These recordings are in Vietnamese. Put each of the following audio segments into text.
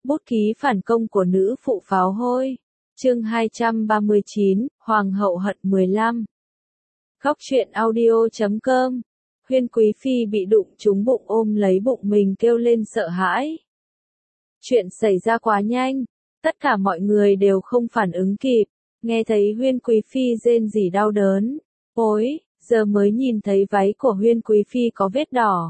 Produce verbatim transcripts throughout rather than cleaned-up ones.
Bút ký phản công của nữ phụ pháo hôi. Chương hai trăm ba mươi chín, Hoàng hậu hận mười lăm. Góc truyện audio chấm com. Huyên Quý Phi bị đụng trúng bụng ôm lấy bụng mình kêu lên sợ hãi. Chuyện xảy ra quá nhanh, tất cả mọi người đều không phản ứng kịp, nghe thấy Huyên Quý Phi rên rỉ đau đớn. Ôi, giờ mới nhìn thấy váy của Huyên Quý Phi có vết đỏ.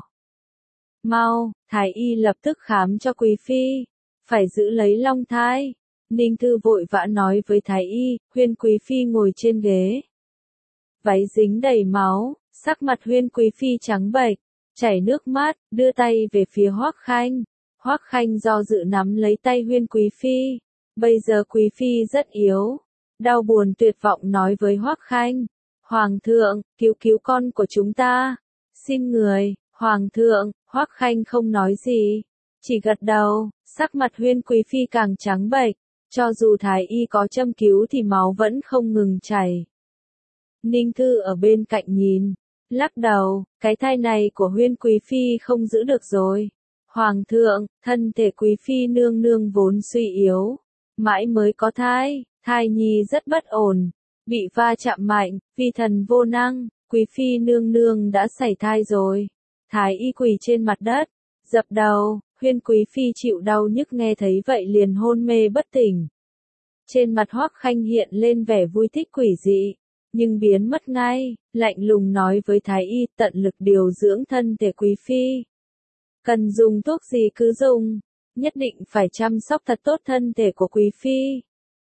Mau, thái y lập tức khám cho Quý Phi, phải giữ lấy long thai. Ninh Thư vội vã nói với thái y. Huyên Quý Phi ngồi trên ghế. Váy dính đầy máu, sắc mặt Huyên Quý Phi trắng bệch, chảy nước mắt, đưa tay về phía Hoắc Khanh. Hoắc Khanh do dự nắm lấy tay Huyên Quý Phi. Bây giờ Quý Phi rất yếu, đau buồn tuyệt vọng nói với Hoắc Khanh. Hoàng thượng, cứu cứu con của chúng ta. Xin người, Hoàng thượng. Hoắc Khanh không nói gì, chỉ gật đầu. Sắc mặt Huyên Quý Phi càng trắng bệch, cho dù thái y có châm cứu thì máu vẫn không ngừng chảy. Ninh Thư ở bên cạnh nhìn, lắc đầu, cái thai này của Huyên Quý Phi không giữ được rồi. Hoàng thượng, thân thể Quý Phi nương nương vốn suy yếu, mãi mới có thai, thai nhi rất bất ổn, bị va chạm mạnh, vi thần vô năng, Quý Phi nương nương đã sảy thai rồi. Thái y quỳ trên mặt đất, dập đầu. Huyên Quý Phi chịu đau nhức nghe thấy vậy liền hôn mê bất tỉnh. Trên mặt Hoắc Khanh hiện lên vẻ vui thích quỷ dị, nhưng biến mất ngay, lạnh lùng nói với thái y tận lực điều dưỡng thân thể Quý Phi. Cần dùng thuốc gì cứ dùng, nhất định phải chăm sóc thật tốt thân thể của Quý Phi.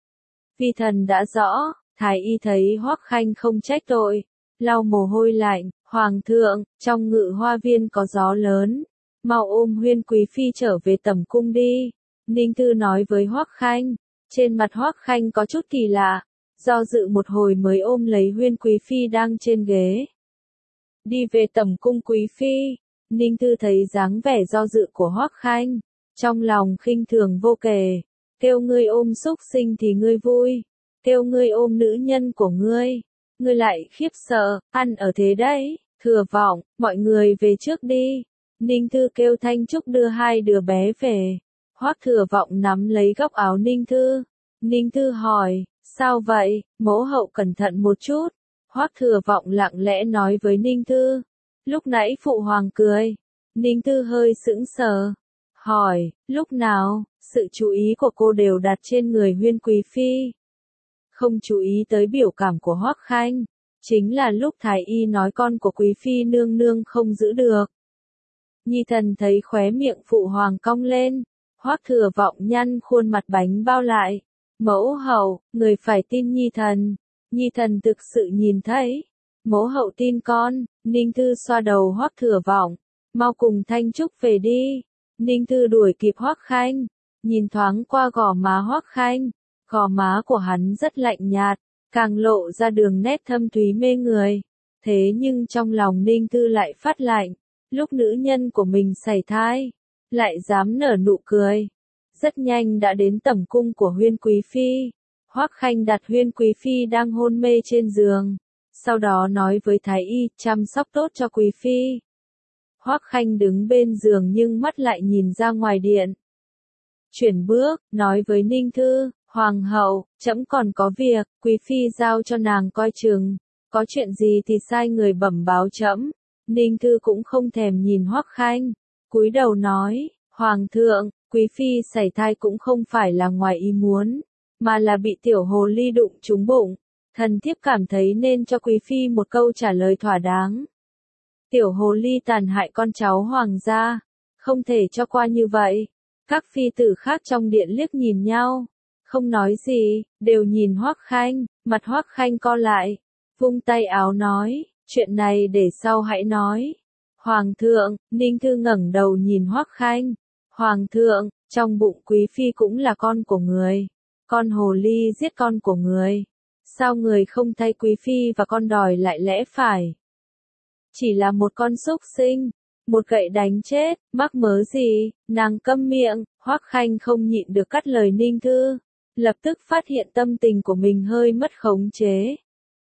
Vi thần đã rõ. Thái y thấy Hoắc Khanh không trách tội, lau mồ hôi lạnh. Hoàng thượng, trong ngự hoa viên có gió lớn, mau ôm Huyên Quý Phi trở về tẩm cung đi. Ninh Thư nói với Hoắc Khanh. Trên mặt Hoắc Khanh có chút kỳ lạ, do dự một hồi mới ôm lấy Huyên Quý Phi đang trên ghế. Đi về tẩm cung Quý Phi. Ninh Thư thấy dáng vẻ do dự của Hoắc Khanh, trong lòng khinh thường vô kể. Kêu ngươi ôm xúc sinh thì ngươi vui, kêu ngươi ôm nữ nhân của ngươi, ngươi lại khiếp sợ, ăn ở thế đấy. Thừa Vọng, mọi người về trước đi. Ninh Thư kêu Thanh Trúc đưa hai đứa bé về. Hoắc Thừa Vọng nắm lấy góc áo Ninh Thư. Ninh Thư hỏi, sao vậy, mẫu hậu cẩn thận một chút. Hoắc Thừa Vọng lặng lẽ nói với Ninh Thư. Lúc nãy phụ hoàng cười. Ninh Thư hơi sững sờ, hỏi, lúc nào? Sự chú ý của cô đều đặt trên người Huyên Quý Phi, không chú ý tới biểu cảm của Hoắc Khanh. Chính là lúc thái y nói con của Quý Phi nương nương không giữ được. Nhi thần thấy khóe miệng phụ hoàng cong lên. Hoắc Thừa Vọng nhăn khuôn mặt bánh bao lại. Mẫu hậu, người phải tin Nhi thần. Nhi thần thực sự nhìn thấy. Mẫu hậu tin con. Ninh Thư xoa đầu Hoắc Thừa Vọng. Mau cùng Thanh Trúc về đi. Ninh Thư đuổi kịp Hoắc Khanh, nhìn thoáng qua gò má Hoắc Khanh. Gò má của hắn rất lạnh nhạt, càng lộ ra đường nét thâm thúy mê người. Thế nhưng trong lòng Ninh Thư lại phát lạnh. Lúc nữ nhân của mình sảy thai, lại dám nở nụ cười. Rất nhanh đã đến tẩm cung của Huyên Quý Phi. Hoắc Khanh đặt Huyên Quý Phi đang hôn mê trên giường, sau đó nói với thái y chăm sóc tốt cho Quý Phi. Hoắc Khanh đứng bên giường nhưng mắt lại nhìn ra ngoài điện. Chuyển bước, nói với Ninh Thư. Hoàng hậu, trẫm còn có việc, Quý Phi giao cho nàng coi chừng, có chuyện gì thì sai người bẩm báo trẫm. Ninh Thư cũng không thèm nhìn Hoắc Khanh, cúi đầu nói, Hoàng thượng, Quý Phi sảy thai cũng không phải là ngoài ý muốn, mà là bị tiểu hồ ly đụng trúng bụng. Thần thiếp cảm thấy nên cho Quý Phi một câu trả lời thỏa đáng. Tiểu hồ ly tàn hại con cháu hoàng gia, không thể cho qua như vậy. Các phi tử khác trong điện liếc nhìn nhau, không nói gì, đều nhìn Hoắc Khanh. Mặt Hoắc Khanh co lại, vung tay áo nói, chuyện này để sau hãy nói. Hoàng thượng. Ninh Thư ngẩng đầu nhìn Hoắc Khanh. Hoàng thượng, trong bụng Quý Phi cũng là con của người. Con hồ ly giết con của người, sao người không thay Quý Phi và con đòi lại lẽ phải? Chỉ là một con súc sinh, một gậy đánh chết, mắc mớ gì? Nàng câm miệng. Hoắc Khanh không nhịn được cắt lời Ninh Thư, lập tức phát hiện tâm tình của mình hơi mất khống chế.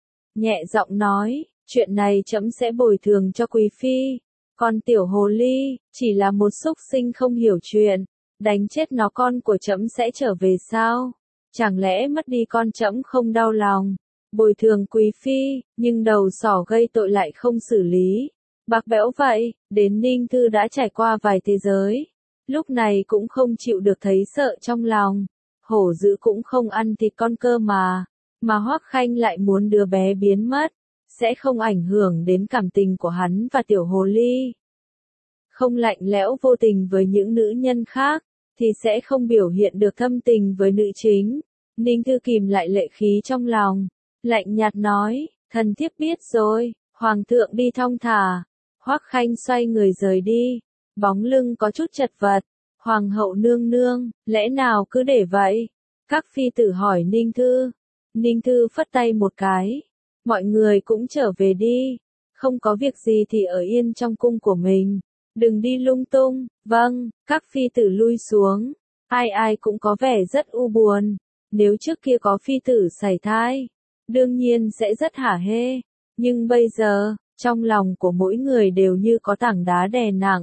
Nhẹ giọng nói, chuyện này trẫm sẽ bồi thường cho Quý Phi. Còn tiểu hồ ly, chỉ là một súc sinh không hiểu chuyện, đánh chết nó con của trẫm sẽ trở về sao? Chẳng lẽ mất đi con trẫm không đau lòng? Bồi thường quý phi, nhưng đầu sỏ gây tội lại không xử lý. Bạc bẽo vậy, đến Ninh Thư đã trải qua vài thế giới. Lúc này cũng không chịu được thấy sợ trong lòng. Hổ dữ cũng không ăn thịt con cơ mà. Mà Hoắc Khanh lại muốn đứa bé biến mất. Sẽ không ảnh hưởng đến cảm tình của hắn và tiểu hồ ly. Không lạnh lẽo vô tình với những nữ nhân khác, thì sẽ không biểu hiện được thâm tình với nữ chính. Ninh Thư kìm lại lệ khí trong lòng. Lạnh nhạt nói, thần thiếp biết rồi, hoàng thượng đi thong thả. Hoắc Khanh xoay người rời đi, bóng lưng có chút chật vật. Hoàng hậu nương nương, lẽ nào cứ để vậy? Các phi tử hỏi Ninh Thư. Ninh Thư phất tay một cái. Mọi người cũng trở về đi. Không có việc gì thì ở yên trong cung của mình. Đừng đi lung tung. Vâng, các phi tử lui xuống. Ai ai cũng có vẻ rất u buồn. Nếu trước kia có phi tử sảy thai, đương nhiên sẽ rất hả hê. Nhưng bây giờ, trong lòng của mỗi người đều như có tảng đá đè nặng.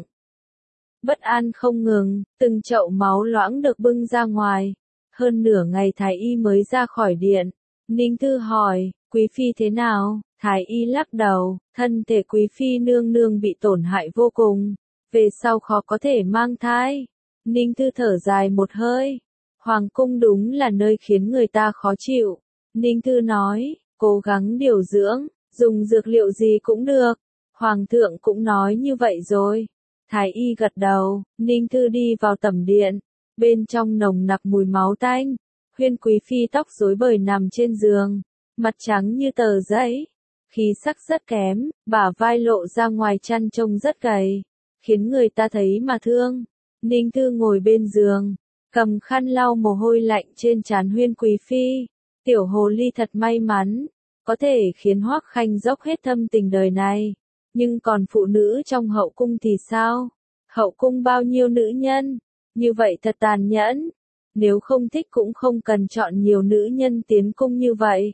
Bất an không ngừng, từng chậu máu loãng được bưng ra ngoài. Hơn nửa ngày Thái Y mới ra khỏi điện. Ninh Thư hỏi, quý phi thế nào? Thái Y lắc đầu, thân thể quý phi nương nương bị tổn hại vô cùng. Về sau khó có thể mang thai. Ninh Thư thở dài một hơi. Hoàng cung đúng là nơi khiến người ta khó chịu. Ninh Thư nói, cố gắng điều dưỡng, dùng dược liệu gì cũng được. Hoàng thượng cũng nói như vậy rồi. Thái Y gật đầu, Ninh Thư đi vào tẩm điện. Bên trong nồng nặc mùi máu tanh. Huyên quý phi tóc rối bời nằm trên giường. Mặt trắng như tờ giấy. Khí sắc rất kém, bả vai lộ ra ngoài chăn trông rất gầy. Khiến người ta thấy mà thương. Ninh Thư ngồi bên giường. Cầm khăn lau mồ hôi lạnh trên trán Huyên quý phi. Tiểu hồ ly thật may mắn. Có thể khiến Hoắc Khanh dốc hết thâm tình đời này. Nhưng còn phụ nữ trong hậu cung thì sao? Hậu cung bao nhiêu nữ nhân? Như vậy thật tàn nhẫn. Nếu không thích cũng không cần chọn nhiều nữ nhân tiến cung như vậy.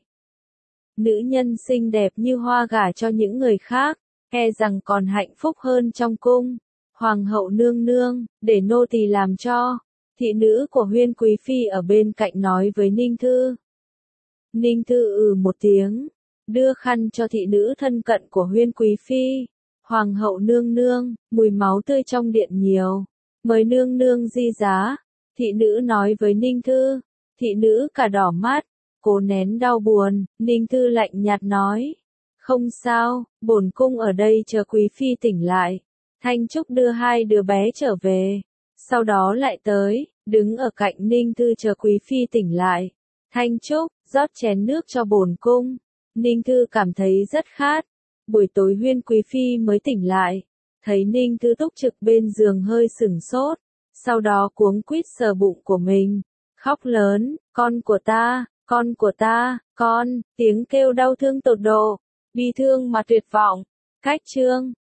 Nữ nhân xinh đẹp như hoa gả cho những người khác, e rằng còn hạnh phúc hơn trong cung. Hoàng hậu nương nương, để nô tỳ làm cho. Thị nữ của Huyên quý phi ở bên cạnh nói với Ninh Thư. Ninh Thư ừ một tiếng, đưa khăn cho thị nữ thân cận của Huyên quý phi. Hoàng hậu nương nương, mùi máu tươi trong điện nhiều. Mời nương nương di giá. Thị nữ nói với Ninh Thư. Thị nữ cả đỏ mắt, cố nén đau buồn. Ninh Thư lạnh nhạt nói. Không sao, bổn cung ở đây chờ quý phi tỉnh lại. Thanh Trúc đưa hai đứa bé trở về. Sau đó lại tới, đứng ở cạnh Ninh Thư chờ quý phi tỉnh lại. Thanh Trúc, rót chén nước cho bổn cung. Ninh Thư cảm thấy rất khát. Buổi tối Huyên quý phi mới tỉnh lại. Thấy Ninh Thư túc trực bên giường hơi sửng sốt. Sau đó cuống quýt sờ bụng của mình. Khóc lớn, con của ta, con của ta, con, tiếng kêu đau thương tột độ. Bi thương mà tuyệt vọng. Cách chương.